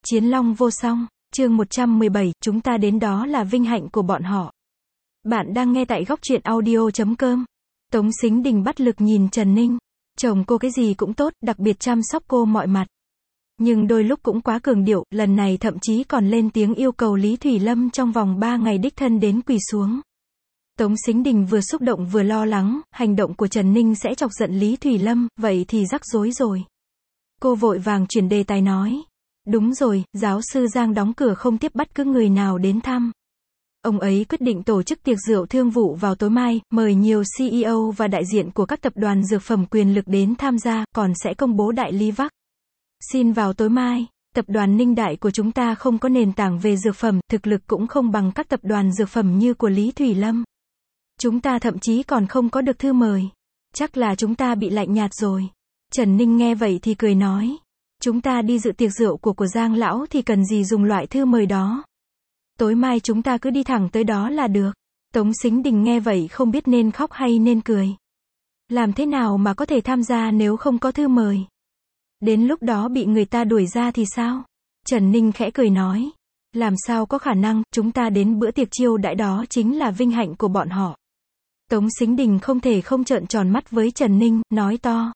Chiến long vô song, chương 117, chúng ta đến đó là vinh hạnh của bọn họ. Bạn đang nghe tại góc truyện audio.com. Tống Sính Đình bắt lực nhìn Trần Ninh. Chồng cô cái gì cũng tốt, đặc biệt chăm sóc cô mọi mặt. Nhưng đôi lúc cũng quá cường điệu, lần này thậm chí còn lên tiếng yêu cầu Lý Thủy Lâm trong vòng 3 ngày đích thân đến quỳ xuống. Tống Sính Đình vừa xúc động vừa lo lắng, hành động của Trần Ninh sẽ chọc giận Lý Thủy Lâm, vậy thì rắc rối rồi. Cô vội vàng chuyển đề tài nói. Đúng rồi, giáo sư Giang đóng cửa không tiếp bất cứ người nào đến thăm. Ông ấy quyết định tổ chức tiệc rượu thương vụ vào tối mai, mời nhiều CEO và đại diện của các tập đoàn dược phẩm quyền lực đến tham gia, còn sẽ công bố đại lý vắc xin vào tối mai. Tập đoàn Ninh Đại của chúng ta không có nền tảng về dược phẩm, thực lực cũng không bằng các tập đoàn dược phẩm như của Lý Thủy Lâm. Chúng ta thậm chí còn không có được thư mời. Chắc là chúng ta bị lạnh nhạt rồi. Trần Ninh nghe vậy thì cười nói. Chúng ta đi dự tiệc rượu của Giang lão thì cần gì dùng loại thư mời đó. Tối mai chúng ta cứ đi thẳng tới đó là được. Tống Sính Đình nghe vậy không biết nên khóc hay nên cười. Làm thế nào mà có thể tham gia nếu không có thư mời? Đến lúc đó bị người ta đuổi ra thì sao? Trần Ninh khẽ cười nói. Làm sao có khả năng, chúng ta đến bữa tiệc chiêu đãi đó chính là vinh hạnh của bọn họ. Tống Sính Đình không thể không trợn tròn mắt với Trần Ninh, nói to.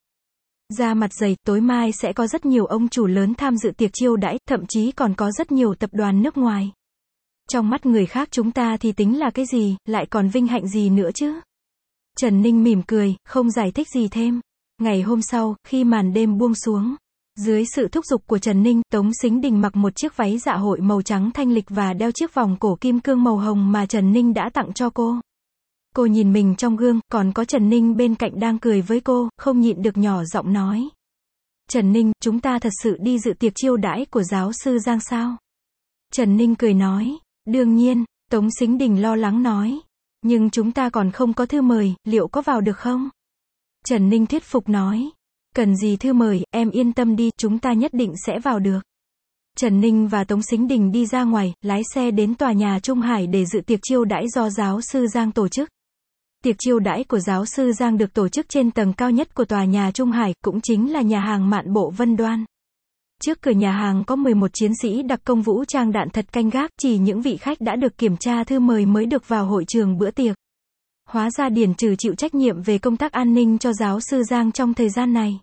Ra mặt dày, tối mai sẽ có rất nhiều ông chủ lớn tham dự tiệc chiêu đãi, thậm chí còn có rất nhiều tập đoàn nước ngoài. Trong mắt người khác chúng ta thì tính là cái gì, lại còn vinh hạnh gì nữa chứ? Trần Ninh mỉm cười, không giải thích gì thêm. Ngày hôm sau, khi màn đêm buông xuống, dưới sự thúc giục của Trần Ninh, Tống Sính Đình mặc một chiếc váy dạ hội màu trắng thanh lịch và đeo chiếc vòng cổ kim cương màu hồng mà Trần Ninh đã tặng cho cô. Cô nhìn mình trong gương, còn có Trần Ninh bên cạnh đang cười với cô, không nhịn được nhỏ giọng nói. Trần Ninh, chúng ta thật sự đi dự tiệc chiêu đãi của giáo sư Giang sao? Trần Ninh cười nói. Đương nhiên, Tống Sính Đình lo lắng nói. Nhưng chúng ta còn không có thư mời, liệu có vào được không? Trần Ninh thuyết phục nói. Cần gì thư mời, em yên tâm đi, chúng ta nhất định sẽ vào được. Trần Ninh và Tống Sính Đình đi ra ngoài, lái xe đến tòa nhà Trung Hải để dự tiệc chiêu đãi do giáo sư Giang tổ chức. Tiệc chiêu đãi của giáo sư Giang được tổ chức trên tầng cao nhất của tòa nhà Trung Hải, cũng chính là nhà hàng Mạn Bộ Vân Đoan. Trước cửa nhà hàng có 11 chiến sĩ đặc công vũ trang đạn thật canh gác, chỉ những vị khách đã được kiểm tra thư mời mới được vào hội trường bữa tiệc. Hóa ra Điển Trừ chịu trách nhiệm về công tác an ninh cho giáo sư Giang trong thời gian này.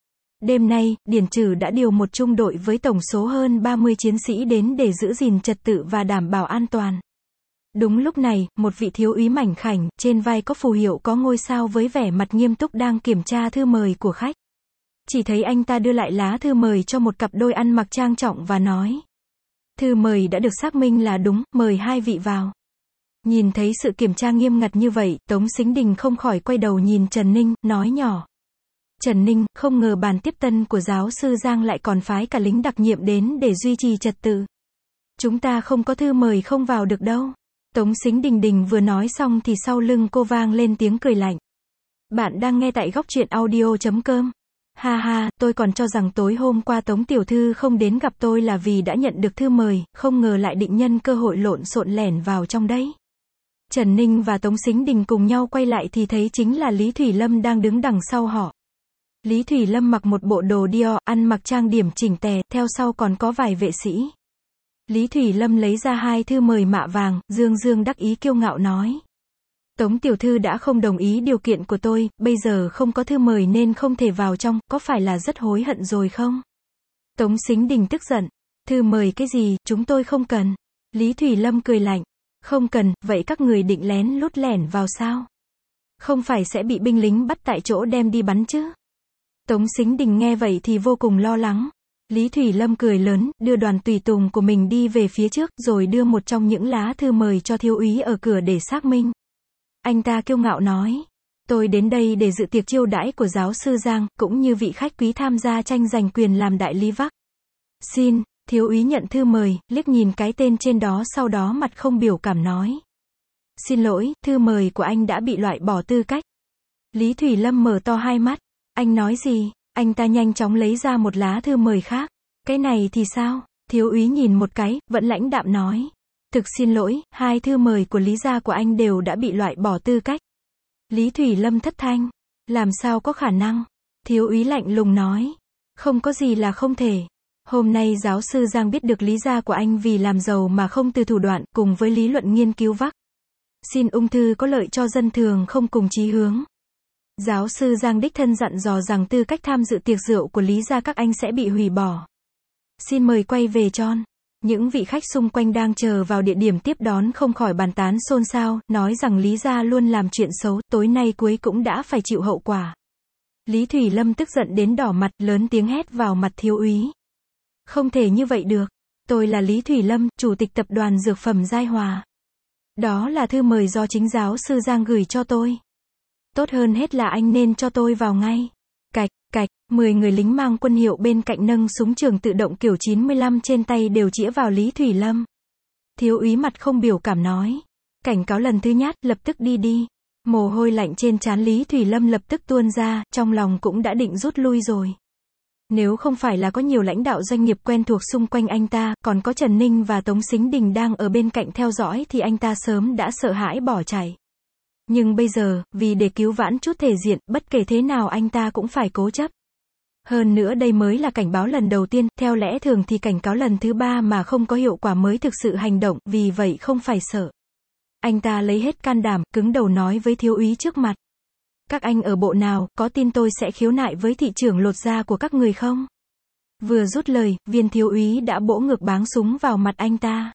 Đêm nay, Điển Trừ đã điều một trung đội với tổng số hơn 30 chiến sĩ đến để giữ gìn trật tự và đảm bảo an toàn. Đúng lúc này, một vị thiếu úy mảnh khảnh, trên vai có phù hiệu có ngôi sao với vẻ mặt nghiêm túc đang kiểm tra thư mời của khách. Chỉ thấy anh ta đưa lại lá thư mời cho một cặp đôi ăn mặc trang trọng và nói. Thư mời đã được xác minh là đúng, mời hai vị vào. Nhìn thấy sự kiểm tra nghiêm ngặt như vậy, Tống Sính Đình không khỏi quay đầu nhìn Trần Ninh, nói nhỏ. Trần Ninh, không ngờ bàn tiếp tân của giáo sư Giang lại còn phái cả lính đặc nhiệm đến để duy trì trật tự. Chúng ta không có thư mời không vào được đâu. Tống Sính Đình vừa nói xong thì sau lưng cô vang lên tiếng cười lạnh. Bạn đang nghe tại góc truyện audio.com. Ha ha, tôi còn cho rằng tối hôm qua Tống tiểu thư không đến gặp tôi là vì đã nhận được thư mời, không ngờ lại định nhân cơ hội lộn xộn lẻn vào trong đấy. Trần Ninh và Tống Sính Đình cùng nhau quay lại thì thấy chính là Lý Thủy Lâm đang đứng đằng sau họ. Lý Thủy Lâm mặc một bộ đồ Dior, ăn mặc trang điểm chỉnh tề, theo sau còn có vài vệ sĩ. Lý Thủy Lâm lấy ra hai thư mời mạ vàng, dương đắc ý kiêu ngạo nói. Tống tiểu thư đã không đồng ý điều kiện của tôi, bây giờ không có thư mời nên không thể vào trong, có phải là rất hối hận rồi không? Tống Sính Đình tức giận. Thư mời cái gì, chúng tôi không cần. Lý Thủy Lâm cười lạnh. Không cần, vậy các người định lén lút lẻn vào sao? Không phải sẽ bị binh lính bắt tại chỗ đem đi bắn chứ? Tống Sính Đình nghe vậy thì vô cùng lo lắng. Lý Thủy Lâm cười lớn, đưa đoàn tùy tùng của mình đi về phía trước, rồi đưa một trong những lá thư mời cho thiếu úy ở cửa để xác minh. Anh ta kiêu ngạo nói, tôi đến đây để dự tiệc chiêu đãi của giáo sư Giang, cũng như vị khách quý tham gia tranh giành quyền làm đại lý vắc xin. Thiếu úy nhận thư mời, liếc nhìn cái tên trên đó sau đó mặt không biểu cảm nói. Xin lỗi, thư mời của anh đã bị loại bỏ tư cách. Lý Thủy Lâm mở to hai mắt. Anh nói gì? Anh ta nhanh chóng lấy ra một lá thư mời khác. Cái này thì sao? Thiếu úy nhìn một cái, vẫn lãnh đạm nói. Thực xin lỗi, hai thư mời của Lý gia của anh đều đã bị loại bỏ tư cách. Lý Thủy Lâm thất thanh. Làm sao có khả năng? Thiếu úy lạnh lùng nói. Không có gì là không thể. Hôm nay giáo sư Giang biết được lý gia của anh vì làm giàu mà không từ thủ đoạn, cùng với lý luận nghiên cứu vác. Xin ung thư có lợi cho dân thường không cùng chí hướng. Giáo sư Giang đích thân dặn dò rằng tư cách tham dự tiệc rượu của lý gia các anh sẽ bị hủy bỏ. Xin mời quay về John. Những vị khách xung quanh đang chờ vào địa điểm tiếp đón không khỏi bàn tán xôn xao, nói rằng Lý gia luôn làm chuyện xấu, tối nay cuối cũng đã phải chịu hậu quả. Lý Thủy Lâm tức giận đến đỏ mặt, lớn tiếng hét vào mặt thiếu úy. Không thể như vậy được. Tôi là Lý Thủy Lâm, chủ tịch tập đoàn Dược phẩm Giai Hòa. Đó là thư mời do chính giáo sư Giang gửi cho tôi. Tốt hơn hết là anh nên cho tôi vào ngay. Cạch, cạch, 10 người lính mang quân hiệu bên cạnh nâng súng trường tự động kiểu 95 trên tay đều chĩa vào Lý Thủy Lâm. Thiếu úy mặt không biểu cảm nói. Cảnh cáo lần thứ nhát, lập tức đi đi. Mồ hôi lạnh trên trán Lý Thủy Lâm lập tức tuôn ra, trong lòng cũng đã định rút lui rồi. Nếu không phải là có nhiều lãnh đạo doanh nghiệp quen thuộc xung quanh anh ta, còn có Trần Ninh và Tống Sính Đình đang ở bên cạnh theo dõi thì anh ta sớm đã sợ hãi bỏ chạy. Nhưng bây giờ, vì để cứu vãn chút thể diện, bất kể thế nào anh ta cũng phải cố chấp. Hơn nữa đây mới là cảnh báo lần đầu tiên, theo lẽ thường thì cảnh cáo lần thứ 3 mà không có hiệu quả mới thực sự hành động, vì vậy không phải sợ. Anh ta lấy hết can đảm, cứng đầu nói với thiếu úy trước mặt. Các anh ở bộ nào, có tin tôi sẽ khiếu nại với thị trưởng lột da của các người không? Vừa rút lời, viên thiếu úy đã bổ ngược báng súng vào mặt anh ta.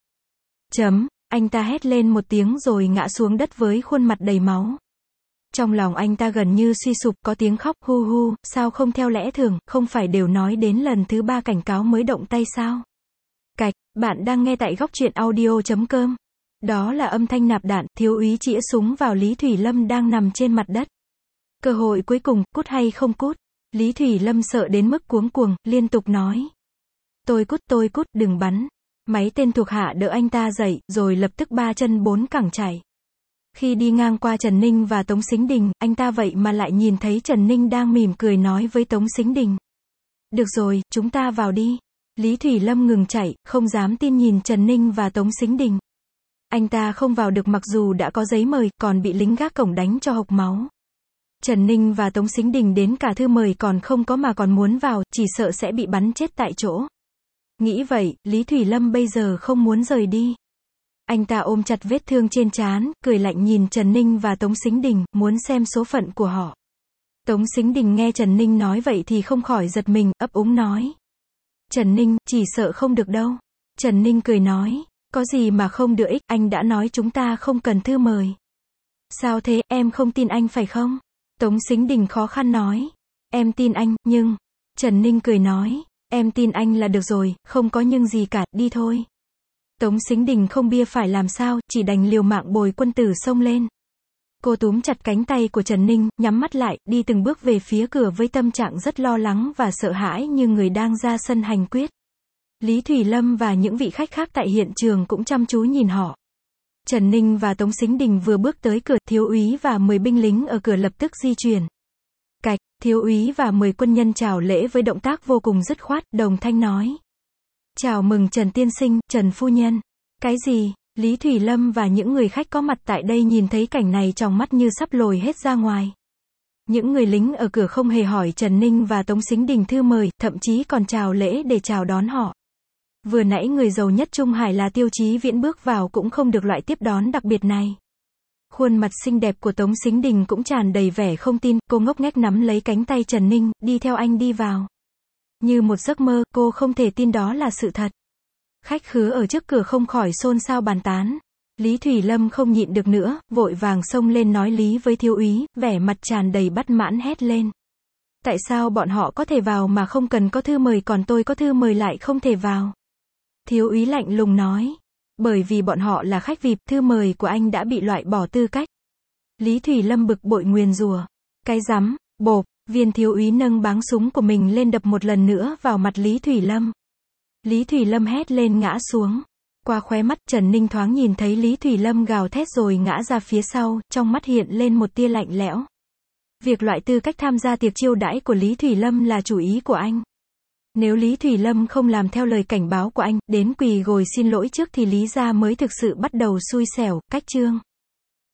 Anh ta hét lên một tiếng rồi ngã xuống đất với khuôn mặt đầy máu. Trong lòng anh ta gần như suy sụp, có tiếng khóc, hu hu, sao không theo lẽ thường, không phải đều nói đến lần thứ 3 cảnh cáo mới động tay sao? Cạch, bạn đang nghe tại gocchuyenaudio.com. Đó là âm thanh nạp đạn, thiếu úy chĩa súng vào Lý Thủy Lâm đang nằm trên mặt đất. Cơ hội cuối cùng, cút hay không cút? Lý Thủy Lâm sợ đến mức cuống cuồng, liên tục nói. Tôi cút, đừng bắn. Mấy tên thuộc hạ đỡ anh ta dậy, rồi lập tức 3 chân 4 cẳng chạy. Khi đi ngang qua Trần Ninh và Tống Sính Đình, anh ta vậy mà lại nhìn thấy Trần Ninh đang mỉm cười nói với Tống Sính Đình. Được rồi, chúng ta vào đi. Lý Thủy Lâm ngừng chạy, không dám tin nhìn Trần Ninh và Tống Sính Đình. Anh ta không vào được mặc dù đã có giấy mời, còn bị lính gác cổng đánh cho hộc máu. Trần Ninh và Tống Sính Đình đến cả thư mời còn không có mà còn muốn vào, chỉ sợ sẽ bị bắn chết tại chỗ. Nghĩ vậy, Lý Thủy Lâm bây giờ không muốn rời đi. Anh ta ôm chặt vết thương trên trán, cười lạnh nhìn Trần Ninh và Tống Sính Đình, muốn xem số phận của họ. Tống Sính Đình nghe Trần Ninh nói vậy thì không khỏi giật mình, ấp úng nói. Trần Ninh, chỉ sợ không được đâu. Trần Ninh cười nói, có gì mà không được ích, anh đã nói chúng ta không cần thư mời. Sao thế, em không tin anh phải không? Tống Sính Đình khó khăn nói. Em tin anh, nhưng... Trần Ninh cười nói, em tin anh là được rồi, không có nhưng gì cả, đi thôi. Tống Sính Đình không bia phải làm sao, chỉ đành liều mạng bồi quân tử xông lên. Cô túm chặt cánh tay của Trần Ninh, nhắm mắt lại, đi từng bước về phía cửa với tâm trạng rất lo lắng và sợ hãi như người đang ra sân hành quyết. Lý Thủy Lâm và những vị khách khác tại hiện trường cũng chăm chú nhìn họ. Trần Ninh và Tống Sính Đình vừa bước tới cửa, thiếu úy và 10 binh lính ở cửa lập tức di chuyển. Cạch, thiếu úy và 10 quân nhân chào lễ với động tác vô cùng dứt khoát, đồng thanh nói. Chào mừng Trần tiên sinh, Trần phu nhân. Cái gì? Lý Thủy Lâm và những người khách có mặt tại đây nhìn thấy cảnh này tròng mắt như sắp lồi hết ra ngoài. Những người lính ở cửa không hề hỏi Trần Ninh và Tống Sính Đình thư mời, thậm chí còn chào lễ để chào đón họ. Vừa nãy người giàu nhất Trung Hải là Tiêu Chí Viễn bước vào cũng không được loại tiếp đón đặc biệt này. Khuôn mặt xinh đẹp của Tống Sính Đình cũng tràn đầy vẻ không tin, cô ngốc nghếch nắm lấy cánh tay Trần Ninh, đi theo anh đi vào. Như một giấc mơ, cô không thể tin đó là sự thật. Khách khứa ở trước cửa không khỏi xôn xao bàn tán. Lý Thủy Lâm không nhịn được nữa, vội vàng xông lên nói lý với thiếu úy, vẻ mặt tràn đầy bất mãn hét lên. Tại sao bọn họ có thể vào mà không cần có thư mời còn tôi có thư mời lại không thể vào? Thiếu úy lạnh lùng nói. Bởi vì bọn họ là khách VIP, thư mời của anh đã bị loại bỏ tư cách. Lý Thủy Lâm bực bội nguyền rủa. Cái rắm, bộp, viên thiếu úy nâng báng súng của mình lên đập một lần nữa vào mặt Lý Thủy Lâm. Lý Thủy Lâm hét lên ngã xuống. Qua khóe mắt, Trần Ninh thoáng nhìn thấy Lý Thủy Lâm gào thét rồi ngã ra phía sau, trong mắt hiện lên một tia lạnh lẽo. Việc loại tư cách tham gia tiệc chiêu đãi của Lý Thủy Lâm là chủ ý của anh. Nếu Lý Thủy Lâm không làm theo lời cảnh báo của anh, đến quỳ gối xin lỗi trước thì Lý gia mới thực sự bắt đầu xui xẻo, cách chương.